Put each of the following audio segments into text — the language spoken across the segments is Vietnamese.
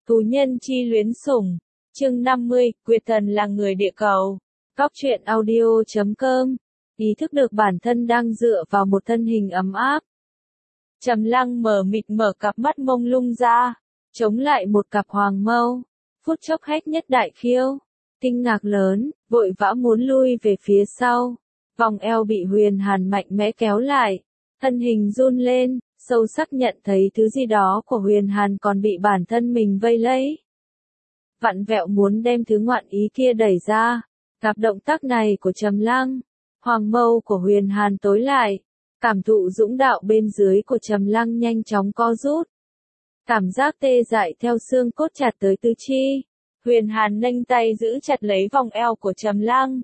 Tù nhân chi luyến sủng. Chương 50, Quyệt thần là người địa cầu. Góc truyện audio.com. Ý thức được bản thân đang dựa vào một thân hình ấm áp. Trầm Lăng mờ mịt mở cặp mắt mông lung ra, chống lại một cặp hoàng mâu. Phút chốc hét nhất đại khiêu. Kinh ngạc lớn, vội vã muốn lui về phía sau. Vòng eo bị Huyền Hàn mạnh mẽ kéo lại. Thân hình run lên, sâu sắc nhận thấy thứ gì đó của Huyền Hàn còn bị bản thân mình vây lấy. Vặn vẹo muốn đem thứ ngoạn ý kia đẩy ra. Gặp động tác này của Trầm Lăng, hoàng mâu của Huyền Hàn tối lại. Cảm thụ dũng đạo bên dưới của Trầm Lăng nhanh chóng co rút. Cảm giác tê dại theo xương cốt chặt tới tứ chi. Huyền Hàn nâng tay giữ chặt lấy vòng eo của Trầm Lăng.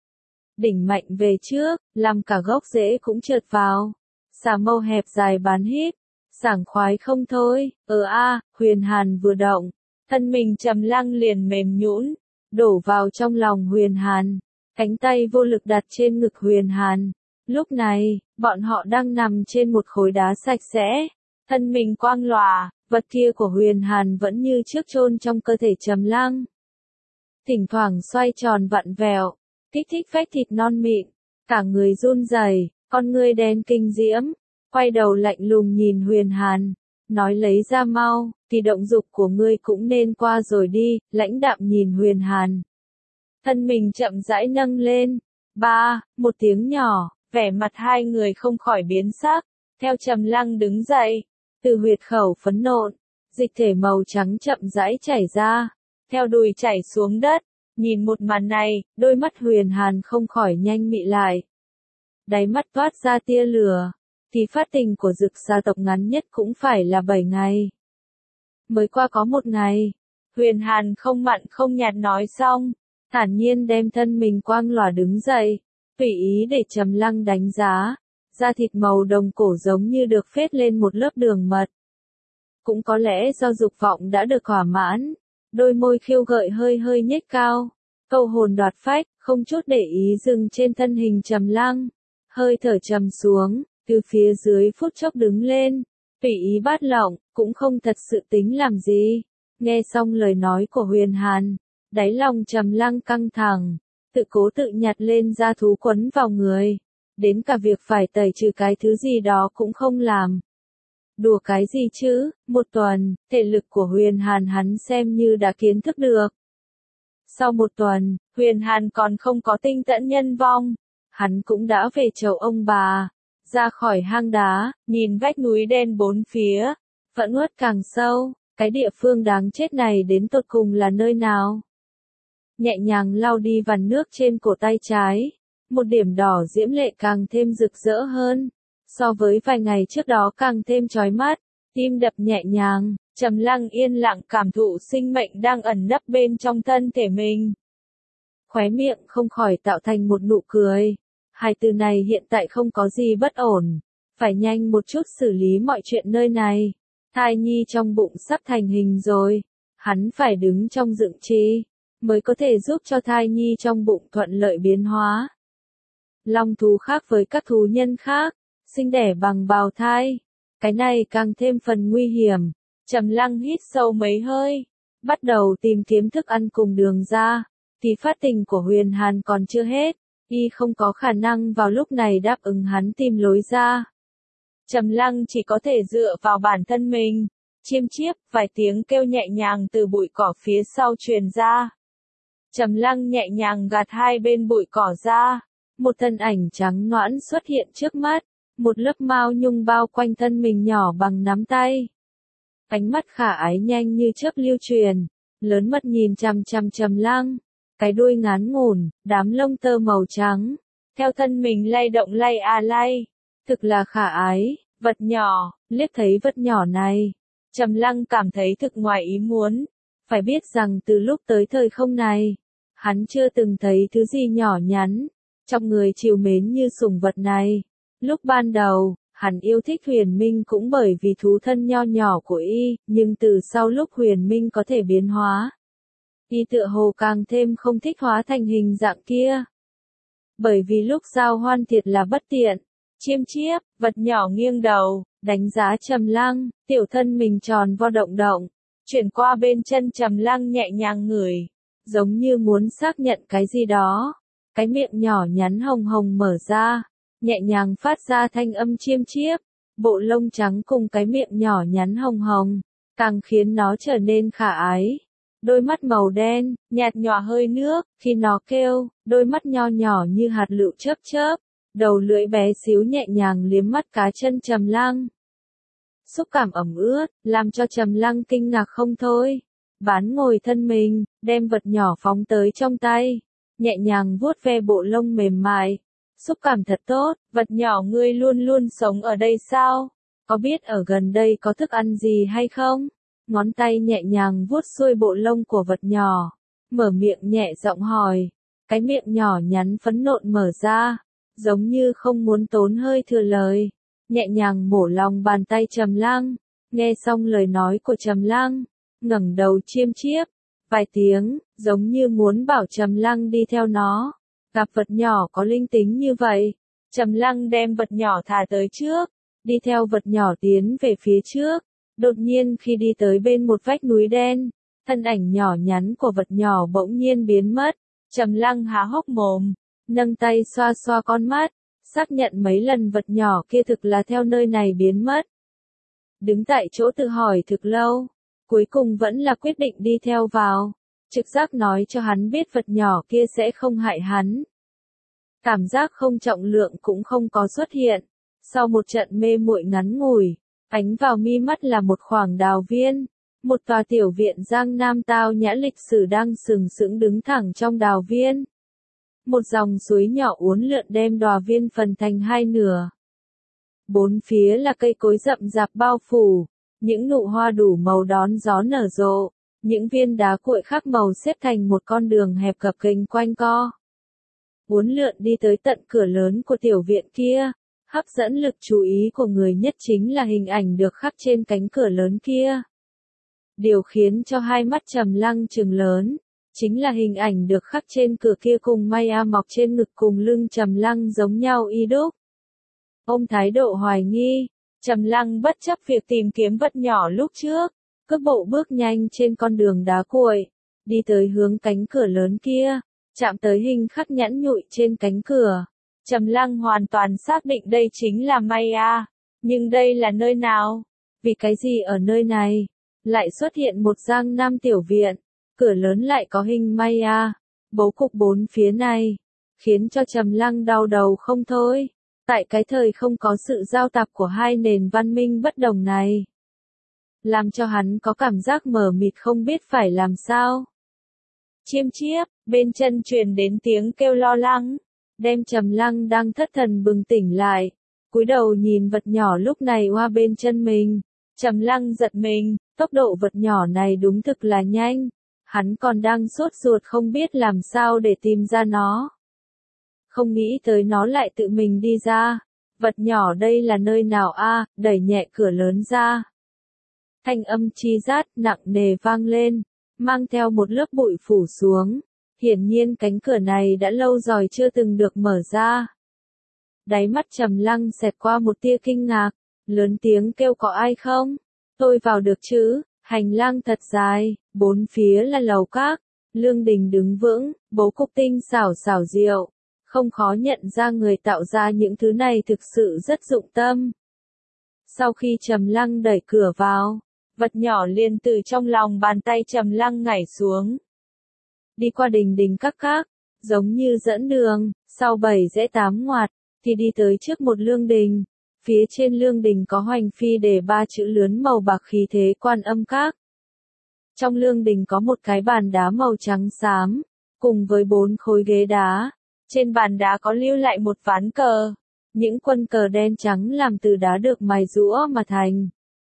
Đỉnh mạnh về trước, làm cả gốc rễ cũng trượt vào. Xà mâu hẹp dài bán hít, sảng khoái không thôi. Huyền Hàn vừa động, thân mình Trầm Lăng liền mềm nhũn, đổ vào trong lòng Huyền Hàn. Cánh tay vô lực đặt trên ngực Huyền Hàn. Lúc này, bọn họ đang nằm trên một khối đá sạch sẽ. Thân mình quang lòa, vật kia của Huyền Hàn vẫn như trước chôn trong cơ thể Trầm Lăng. Thỉnh thoảng xoay tròn vặn vẹo, kích thích vách thịt non mịn, cả người run rẩy, con ngươi đen kinh diễm, quay đầu lạnh lùng nhìn Huyền Hàn, nói lấy ra mau, thì động dục của ngươi cũng nên qua rồi đi, lãnh đạm nhìn Huyền Hàn. Thân mình chậm rãi nâng lên, một tiếng nhỏ, vẻ mặt hai người không khỏi biến sắc, theo Trầm Lăng đứng dậy, từ huyệt khẩu phấn nộn, dịch thể màu trắng chậm rãi chảy ra, theo đùi chảy xuống đất. Nhìn một màn này, đôi mắt Huyền Hàn không khỏi nhanh mị lại. Đáy mắt toát ra tia lửa, thì phát tình của Dực gia tộc ngắn nhất cũng phải là 7 ngày. Mới qua có 1 ngày, Huyền Hàn không mặn không nhạt nói xong, thản nhiên đem thân mình quang lòa đứng dậy, tùy ý để Trầm Lăng đánh giá, da thịt màu đồng cổ giống như được phết lên một lớp đường mật. Cũng có lẽ do dục vọng đã được thỏa mãn. Đôi môi khiêu gợi hơi hơi nhếch cao, câu hồn đoạt phách, không chút để ý dừng trên thân hình Trầm Lăng. Hơi thở trầm xuống, từ phía dưới phút chốc đứng lên, tùy ý bát lộng, cũng không thật sự tính làm gì. Nghe xong lời nói của Huyền Hàn, đáy lòng Trầm Lăng căng thẳng, tự cố tự nhặt lên da thú quấn vào người, đến cả việc phải tẩy trừ cái thứ gì đó cũng không làm. Đùa cái gì chứ, 1 tuần, thể lực của Huyền Hàn hắn xem như đã kiến thức được. Sau 1 tuần, Huyền Hàn còn không có tinh tẫn nhân vong. Hắn cũng đã về chầu ông bà, ra khỏi hang đá, nhìn vách núi đen bốn phía, phẫn uất càng sâu, cái địa phương đáng chết này đến tột cùng là nơi nào. Nhẹ nhàng lau đi vằn nước trên cổ tay trái, một điểm đỏ diễm lệ càng thêm rực rỡ hơn. So với vài ngày trước đó càng thêm chói mắt, tim đập nhẹ nhàng, Trầm Lăng yên lặng cảm thụ sinh mệnh đang ẩn nấp bên trong thân thể mình. Khóe miệng không khỏi tạo thành một nụ cười. Hai từ này hiện tại không có gì bất ổn, phải nhanh một chút xử lý mọi chuyện nơi này. Thai nhi trong bụng sắp thành hình rồi, hắn phải đứng trong dựng chi, mới có thể giúp cho thai nhi trong bụng thuận lợi biến hóa. Long thú khác với các thú nhân khác, sinh đẻ bằng bào thai, cái này càng thêm phần nguy hiểm. Trầm Lăng hít sâu mấy hơi, bắt đầu tìm kiếm thức ăn cùng đường ra, thì phát tình của Huyền Hàn còn chưa hết, y không có khả năng vào lúc này đáp ứng hắn tìm lối ra. Trầm Lăng chỉ có thể dựa vào bản thân mình, chiêm chiếp, vài tiếng kêu nhẹ nhàng từ bụi cỏ phía sau truyền ra. Trầm Lăng nhẹ nhàng gạt hai bên bụi cỏ ra, một thân ảnh trắng nõn xuất hiện trước mắt. Một lớp mao nhung bao quanh thân mình nhỏ bằng nắm tay. Ánh mắt khả ái nhanh như chớp lưu truyền, lớn mắt nhìn chằm chằm Trầm Lăng, cái đuôi ngắn ngủn, đám lông tơ màu trắng, theo thân mình lay động lay. Thực là khả ái, vật nhỏ, liếc thấy vật nhỏ này, Trầm Lăng cảm thấy thực ngoài ý muốn. Phải biết rằng từ lúc tới thời không này, hắn chưa từng thấy thứ gì nhỏ nhắn, trong người trìu mến như sủng vật này. Lúc ban đầu, hắn yêu thích Huyền Minh cũng bởi vì thú thân nho nhỏ của y, nhưng từ sau lúc Huyền Minh có thể biến hóa, y tựa hồ càng thêm không thích hóa thành hình dạng kia. Bởi vì lúc giao hoan thiệt là bất tiện. Chiêm chiếp, vật nhỏ nghiêng đầu, đánh giá Trầm Lăng, tiểu thân mình tròn vo động động, chuyển qua bên chân Trầm Lăng nhẹ nhàng ngửi, giống như muốn xác nhận cái gì đó. Cái miệng nhỏ nhắn hồng hồng mở ra, nhẹ nhàng phát ra thanh âm chiêm chiếp, bộ lông trắng cùng cái miệng nhỏ nhắn hồng hồng, càng khiến nó trở nên khả ái. Đôi mắt màu đen, nhạt nhòa hơi nước, khi nó kêu, đôi mắt nho nhỏ như hạt lựu chớp chớp, đầu lưỡi bé xíu nhẹ nhàng liếm mắt cá chân Trầm Lăng. Xúc cảm ẩm ướt, làm cho Trầm Lăng kinh ngạc không thôi. Ván ngồi thân mình, đem vật nhỏ phóng tới trong tay, nhẹ nhàng vuốt ve bộ lông mềm mại. Xúc cảm thật tốt, vật nhỏ ngươi luôn luôn sống ở đây sao? Có biết ở gần đây có thức ăn gì hay không? Ngón tay nhẹ nhàng vuốt xuôi bộ lông của vật nhỏ, mở miệng nhẹ giọng hỏi. Cái miệng nhỏ nhắn phấn nộn mở ra, giống như không muốn tốn hơi thừa lời, nhẹ nhàng mổ lòng bàn tay Trầm Lăng. Nghe xong lời nói của Trầm Lăng, ngẩng đầu chiêm chiếp vài tiếng, giống như muốn bảo Trầm Lăng đi theo nó. Gặp vật nhỏ có linh tính như vậy, Trầm Lăng đem vật nhỏ thả tới trước, đi theo vật nhỏ tiến về phía trước. Đột nhiên khi đi tới bên một vách núi đen, thân ảnh nhỏ nhắn của vật nhỏ bỗng nhiên biến mất. Trầm Lăng há hốc mồm, nâng tay xoa xoa con mắt, xác nhận mấy lần vật nhỏ kia thực là theo nơi này biến mất. Đứng tại chỗ tự hỏi thực lâu, cuối cùng vẫn là quyết định đi theo vào. Trực giác nói cho hắn biết vật nhỏ kia sẽ không hại hắn. Cảm giác không trọng lượng cũng không có xuất hiện. Sau một trận mê muội ngắn ngủi, ánh vào mi mắt là một khoảng đào viên. Một tòa tiểu viện Giang Nam tao nhã lịch sử đang sừng sững đứng thẳng trong đào viên. Một dòng suối nhỏ uốn lượn đem đào viên phần thành hai nửa. Bốn phía là cây cối rậm rạp bao phủ, những nụ hoa đủ màu đón gió nở rộ, những viên đá cuội khác màu xếp thành một con đường hẹp gập ghềnh quanh co. Uốn lượn đi tới tận cửa lớn của tiểu viện kia, hấp dẫn lực chú ý của người nhất chính là hình ảnh được khắc trên cánh cửa lớn kia. Điều khiến cho hai mắt Trầm Lăng trừng lớn, chính là hình ảnh được khắc trên cửa kia cùng Maya mọc trên ngực cùng lưng Trầm Lăng giống nhau y đúc. Ôm thái độ hoài nghi, Trầm Lăng bất chấp việc tìm kiếm vật nhỏ lúc trước, cước bộ bước nhanh trên con đường đá cuội, đi tới hướng cánh cửa lớn kia, chạm tới hình khắc nhẵn nhụi trên cánh cửa. Trầm Lăng hoàn toàn xác định đây chính là Maya, nhưng đây là nơi nào? Vì cái gì ở nơi này lại xuất hiện một Giang Nam tiểu viện, cửa lớn lại có hình Maya, bố cục bốn phía này, khiến cho Trầm Lăng đau đầu không thôi. Tại cái thời không có sự giao tạp của hai nền văn minh bất đồng này, làm cho hắn có cảm giác mờ mịt không biết phải làm sao. Chiêm chiếp, bên chân truyền đến tiếng kêu lo lắng, đem Trầm Lăng đang thất thần bừng tỉnh lại, cúi đầu nhìn vật nhỏ lúc này oa bên chân mình. Trầm Lăng giật mình, tốc độ vật nhỏ này đúng thực là nhanh, hắn còn đang sốt ruột không biết làm sao để tìm ra nó. Không nghĩ tới nó lại tự mình đi ra. Vật nhỏ đây là nơi nào a? Đẩy nhẹ cửa lớn ra. Thanh âm chi rát nặng nề vang lên, mang theo một lớp bụi phủ xuống. Hiển nhiên cánh cửa này đã lâu rồi chưa từng được mở ra. Đáy mắt Trầm Lăng xẹt qua một tia kinh ngạc, lớn tiếng kêu có ai không? Tôi vào được chứ? Hành lang thật dài, bốn phía là lầu các, lương đình đứng vững, bố cục tinh xảo xảo diệu. Không khó nhận ra người tạo ra những thứ này thực sự rất dụng tâm. Sau khi Trầm Lăng đẩy cửa vào, vật nhỏ liền từ trong lòng bàn tay Trầm Lăng nhảy xuống. Đi qua đình đình các, giống như dẫn đường, sau 7 rẽ 8 ngoặt, thì đi tới trước một lương đình. Phía trên lương đình có hoành phi đề 3 chữ lớn màu bạc khí thế Quan Âm Các. Trong lương đình có một cái bàn đá màu trắng xám, cùng với 4 khối ghế đá. Trên bàn đá có lưu lại một ván cờ, những quân cờ đen trắng làm từ đá được mài rũa mà thành.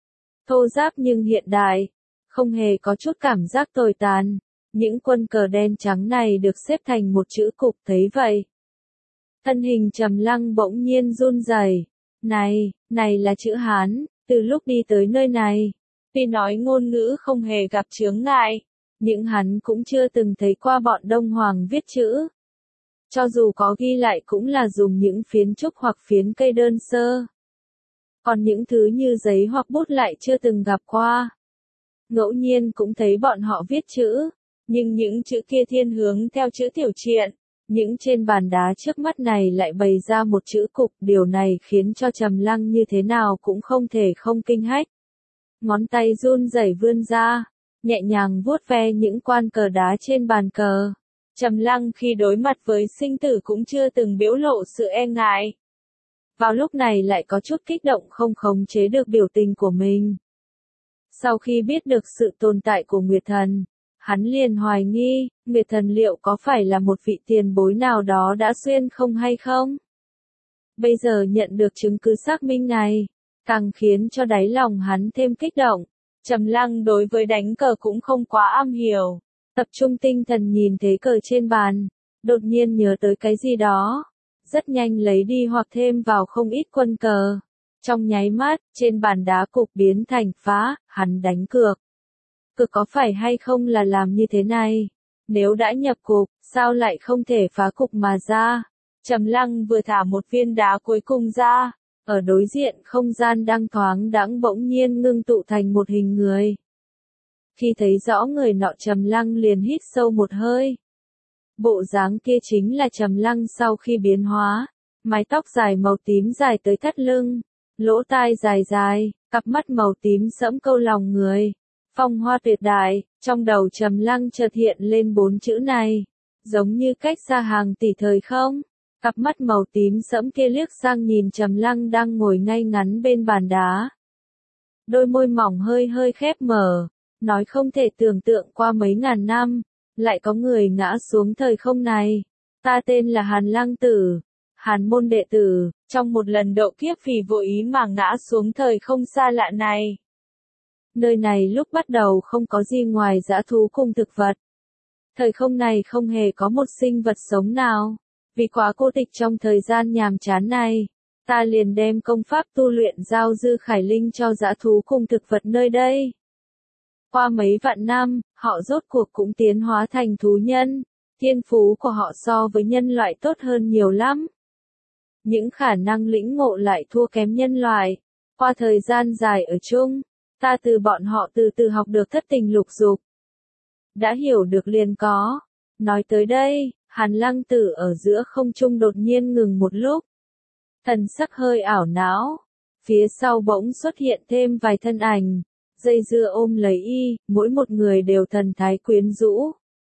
Thô ráp nhưng hiện đại, không hề có chút cảm giác tồi tàn. Những quân cờ đen trắng này được xếp thành một chữ cục thấy vậy. Thân hình Trầm Lăng bỗng nhiên run rẩy. Này là chữ Hán, từ lúc đi tới nơi này, tuy nói ngôn ngữ không hề gặp chướng ngại, nhưng hắn cũng chưa từng thấy qua bọn Đông Hoàng viết chữ. Cho dù có ghi lại cũng là dùng những phiến trúc hoặc phiến cây đơn sơ. Còn những thứ như giấy hoặc bút lại chưa từng gặp qua. ngẫu nhiên cũng thấy bọn họ viết chữ, nhưng những chữ kia thiên hướng theo chữ tiểu truyện. Những trên bàn đá trước mắt này lại bày ra một chữ cục, điều này khiến cho Trầm Lăng như thế nào cũng không thể không kinh hách. Ngón tay run rẩy vươn ra, nhẹ nhàng vuốt ve những quan cờ đá trên bàn cờ. Trầm Lăng khi đối mặt với sinh tử cũng chưa từng biểu lộ sự e ngại. Vào lúc này lại có chút kích động không khống chế được biểu tình của mình. Sau khi biết được sự tồn tại của Nguyệt Thần, hắn liền hoài nghi, Nguyệt Thần liệu có phải là một vị tiền bối nào đó đã xuyên không hay không? Bây giờ nhận được chứng cứ xác minh này, càng khiến cho đáy lòng hắn thêm kích động. Trầm Lăng đối với đánh cờ cũng không quá am hiểu, tập trung tinh thần nhìn thế cờ trên bàn, đột nhiên nhớ tới cái gì đó, rất nhanh lấy đi hoặc thêm vào không ít quân cờ. Trong nháy mắt, trên bàn đá cục biến thành phá, hắn đánh cược. Cược có phải hay không là làm như thế này? Nếu đã nhập cục, sao lại không thể phá cục mà ra? Trầm Lăng vừa thả một viên đá cuối cùng ra, ở đối diện không gian đang thoáng đãng bỗng nhiên ngưng tụ thành một hình người. Khi thấy rõ người nọ Trầm Lăng liền hít sâu một hơi. Bộ dáng kia chính là Trầm Lăng sau khi biến hóa, mái tóc dài màu tím dài tới thắt lưng, lỗ tai dài dài, cặp mắt màu tím sẫm câu lòng người. Phong hoa tuyệt đại, trong đầu Trầm Lăng chợt hiện lên 4 chữ này, giống như cách xa hàng tỷ thời không. Cặp mắt màu tím sẫm kia liếc sang nhìn Trầm Lăng đang ngồi ngay ngắn bên bàn đá. Đôi môi mỏng hơi hơi khép mở, nói không thể tưởng tượng qua mấy ngàn năm, lại có người ngã xuống thời không này. Ta tên là Hàn Lăng Tử, Hàn môn đệ tử, trong một lần độ kiếp vì vô ý mà ngã xuống thời không xa lạ này. Nơi này lúc bắt đầu không có gì ngoài dã thú cùng thực vật. Thời không này không hề có một sinh vật sống nào. Vì quá cô tịch trong thời gian nhàm chán này, ta liền đem công pháp tu luyện giao dư khải linh cho dã thú cùng thực vật nơi đây. Qua mấy vạn năm, họ rốt cuộc cũng tiến hóa thành thú nhân, thiên phú của họ so với nhân loại tốt hơn nhiều lắm. Những khả năng lĩnh ngộ lại thua kém nhân loại. Qua thời gian dài ở chung, ta từ bọn họ từ từ học được thất tình lục dục. Đã hiểu được liền có. Nói tới đây, Hàn Lăng Tử ở giữa không trung đột nhiên ngừng một lúc. Thần sắc hơi ảo não. Phía sau bỗng xuất hiện thêm vài thân ảnh. Dây dưa ôm lấy y, mỗi một người đều thần thái quyến rũ.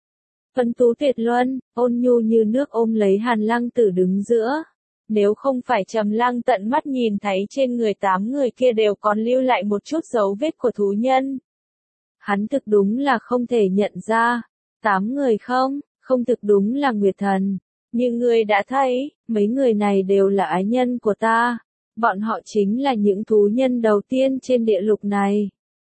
Tuấn tú tuyệt luân, ôn nhu như nước ôm lấy Hàn Lăng Tử đứng giữa. Nếu không phải Trầm Lăng tận mắt nhìn thấy trên người 8 người kia đều còn lưu lại một chút dấu vết của thú nhân. Hắn thực đúng là không thể nhận ra. 8 người không thực đúng là Nguyệt Thần. Nhưng người đã thấy, mấy người này đều là ái nhân của ta. Bọn họ chính là những thú nhân đầu tiên trên địa lục này.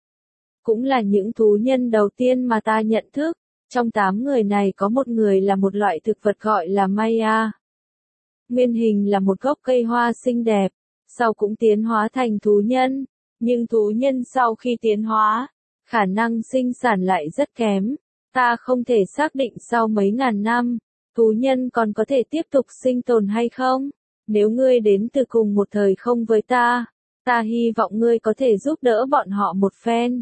Cũng là những thú nhân đầu tiên mà ta nhận thức. Trong 8 người này có một người là một loại thực vật gọi là Maya. Nguyên hình là một gốc cây hoa xinh đẹp, sau cũng tiến hóa thành thú nhân. Nhưng thú nhân sau khi tiến hóa, khả năng sinh sản lại rất kém. Ta không thể xác định sau mấy ngàn năm, thú nhân còn có thể tiếp tục sinh tồn hay không. Nếu ngươi đến từ cùng một thời không với ta, ta hy vọng ngươi có thể giúp đỡ bọn họ một phen.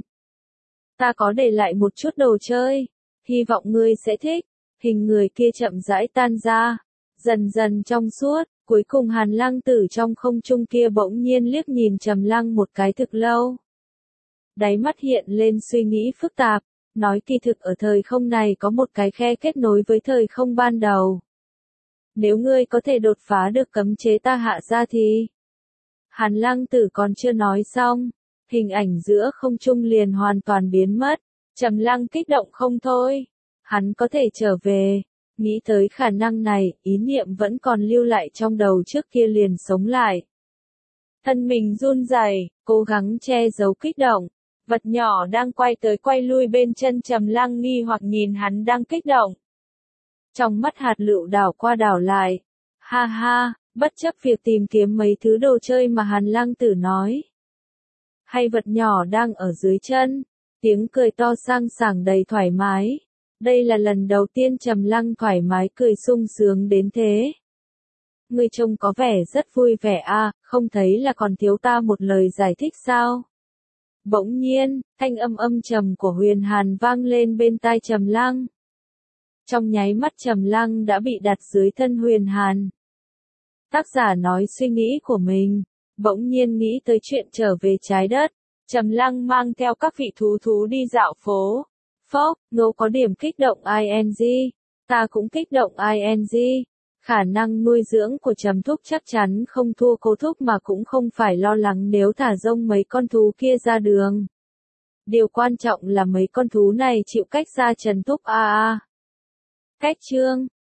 Ta có để lại một chút đồ chơi, hy vọng ngươi sẽ thích. Hình người kia chậm rãi tan ra, dần dần trong suốt, cuối cùng Hàn Lăng Tử trong không trung kia bỗng nhiên liếc nhìn Trầm Lăng một cái thực lâu. Đáy mắt hiện lên suy nghĩ phức tạp, nói kỳ thực ở thời không này có một cái khe kết nối với thời không ban đầu. Nếu ngươi có thể đột phá được cấm chế ta hạ ra thì... Hàn Lăng Tử còn chưa nói xong, hình ảnh giữa không trung liền hoàn toàn biến mất. Trầm Lăng kích động không thôi. Hắn có thể trở về. Nghĩ tới khả năng này, ý niệm vẫn còn lưu lại trong đầu trước kia liền sống lại. Thân mình run rẩy, cố gắng che giấu kích động. Vật nhỏ đang quay tới quay lui bên chân Trầm Lăng nghi hoặc nhìn hắn đang kích động. Trong mắt hạt lựu đảo qua đảo lại. Ha ha, bất chấp việc tìm kiếm mấy thứ đồ chơi mà Hàn Lăng Tử nói. Hay vật nhỏ đang ở dưới chân. Tiếng cười to sang sảng đầy thoải mái. Đây là lần đầu tiên Trầm Lăng thoải mái cười sung sướng đến thế. Ngươi trông có vẻ rất vui vẻ à, không thấy là còn thiếu ta một lời giải thích sao? Bỗng nhiên, thanh âm âm trầm của Huyền Hàn vang lên bên tai Trầm Lăng. Trong nháy mắt Trầm Lăng đã bị đặt dưới thân Huyền Hàn. Tác giả nói suy nghĩ của mình, bỗng nhiên nghĩ tới chuyện trở về trái đất. Trầm Lăng mang theo các vị thú đi dạo phố. Phốc, Ngô có điểm kích động ing. Ta cũng kích động ing. Khả năng nuôi dưỡng của Trầm Thúc chắc chắn không thua Cô Thúc mà cũng không phải lo lắng nếu thả rông mấy con thú kia ra đường. Điều quan trọng là mấy con thú này chịu cách xa Trần Thúc a. Cách chương